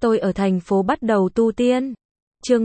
Tôi ở thành phố bắt đầu tu tiên. Chương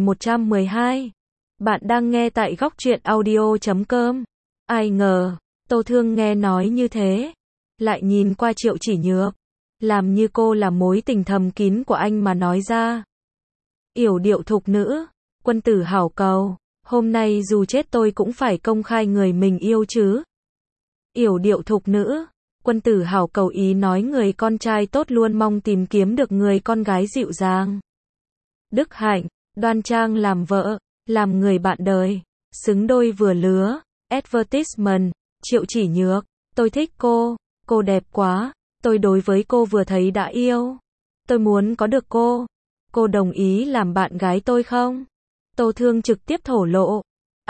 1112. Bạn đang nghe tại góc truyện audio.com. Ai ngờ, Tô Thương nghe nói như thế, lại nhìn qua Triệu Chỉ Nhược, làm như cô là mối tình thầm kín của anh mà nói ra. Yểu điệu thục nữ, quân tử hảo cầu, hôm nay dù chết tôi cũng phải công khai người mình yêu chứ. Yểu điệu thục nữ, quân tử hảo cầu ý nói người con trai tốt luôn mong tìm kiếm được người con gái dịu dàng, đức hạnh, đoan trang làm vợ, làm người bạn đời, xứng đôi vừa lứa. Advertisement, Triệu Chỉ Nhược, tôi thích cô đẹp quá, tôi đối với cô vừa thấy đã yêu. Tôi muốn có được cô đồng ý làm bạn gái tôi không? Tô Thương trực tiếp thổ lộ.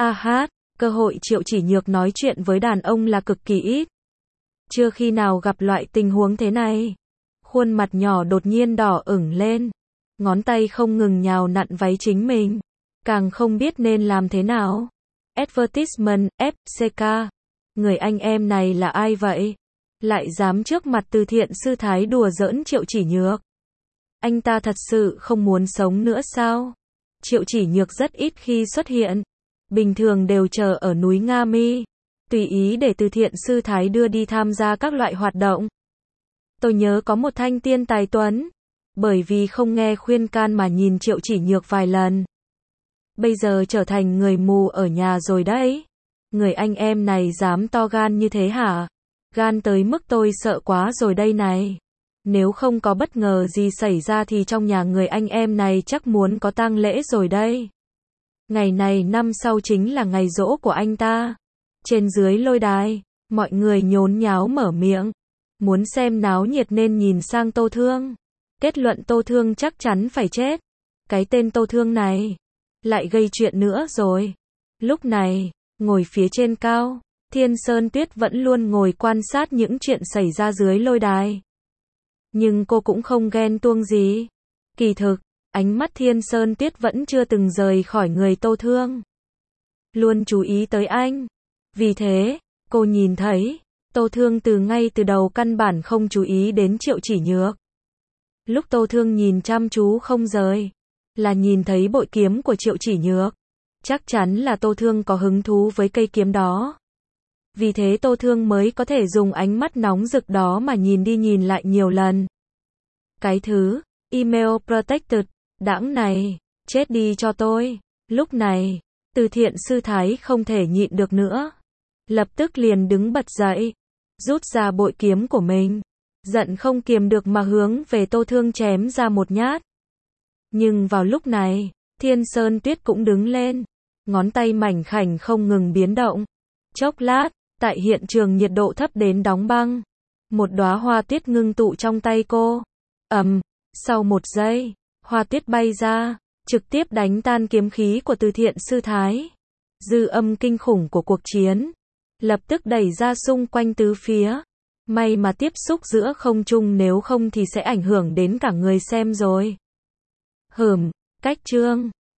Cơ hội Triệu Chỉ Nhược nói chuyện với đàn ông là cực kỳ ít. Chưa khi nào gặp loại tình huống thế này. Khuôn mặt nhỏ đột nhiên đỏ ửng lên, ngón tay không ngừng nhào nặn váy chính mình, càng không biết nên làm thế nào. Advertisement, FCK. Người anh em này là ai vậy? Lại dám trước mặt từ thiện sư thái đùa giỡn Triệu Chỉ Nhược. Anh ta thật sự không muốn sống nữa sao? Triệu Chỉ Nhược rất ít khi xuất hiện, bình thường đều chờ ở núi Nga Mi, tùy ý để từ thiện sư thái đưa đi tham gia các loại hoạt động. Tôi nhớ có một thanh tiên tài tuấn, bởi vì không nghe khuyên can mà nhìn Triệu Chỉ Nhược vài lần. Bây giờ trở thành người mù ở nhà rồi đấy. Người anh em này dám to gan như thế hả? Gan tới mức tôi sợ quá rồi đây này. Nếu không có bất ngờ gì xảy ra thì trong nhà người anh em này chắc muốn có tang lễ rồi đây. Ngày này năm sau chính là ngày giỗ của anh ta. Trên dưới lôi đài, mọi người nhốn nháo mở miệng, muốn xem náo nhiệt nên nhìn sang Tô Thương. Kết luận Tô Thương chắc chắn phải chết. Cái tên Tô Thương này lại gây chuyện nữa rồi. Lúc này, ngồi phía trên cao, Thiên Sơn Tuyết vẫn luôn ngồi quan sát những chuyện xảy ra dưới lôi đài. Nhưng cô cũng không ghen tuông gì. Kỳ thực, ánh mắt Thiên Sơn Tuyết vẫn chưa từng rời khỏi người Tô Thương. Luôn chú ý tới anh. Vì thế, cô nhìn thấy, Tô Thương ngay từ đầu căn bản không chú ý đến Triệu Chỉ Nhược. Lúc Tô Thương nhìn chăm chú không rời, là nhìn thấy bội kiếm của Triệu Chỉ Nhược. Chắc chắn là Tô Thương có hứng thú với cây kiếm đó. Vì thế Tô Thương mới có thể dùng ánh mắt nóng rực đó mà nhìn đi nhìn lại nhiều lần. Cái thứ, email protected, đãng này, chết đi cho tôi. Lúc này, từ thiện sư thái không thể nhịn được nữa. Lập tức liền đứng bật dậy, rút ra bội kiếm của mình. Giận không kiềm được mà hướng về Tô Thương chém ra một nhát. Nhưng vào lúc này, Thiên Sơn Tuyết cũng đứng lên. Ngón tay mảnh khảnh không ngừng biến động. Chốc lát, tại hiện trường nhiệt độ thấp đến đóng băng. Một đóa hoa tuyết ngưng tụ trong tay cô. Sau một giây, hoa tuyết bay ra, trực tiếp đánh tan kiếm khí của từ thiện sư thái. Dư âm kinh khủng của cuộc chiến lập tức đẩy ra xung quanh tứ phía. May mà tiếp xúc giữa không trung, nếu không thì sẽ ảnh hưởng đến cả người xem rồi. Cách chương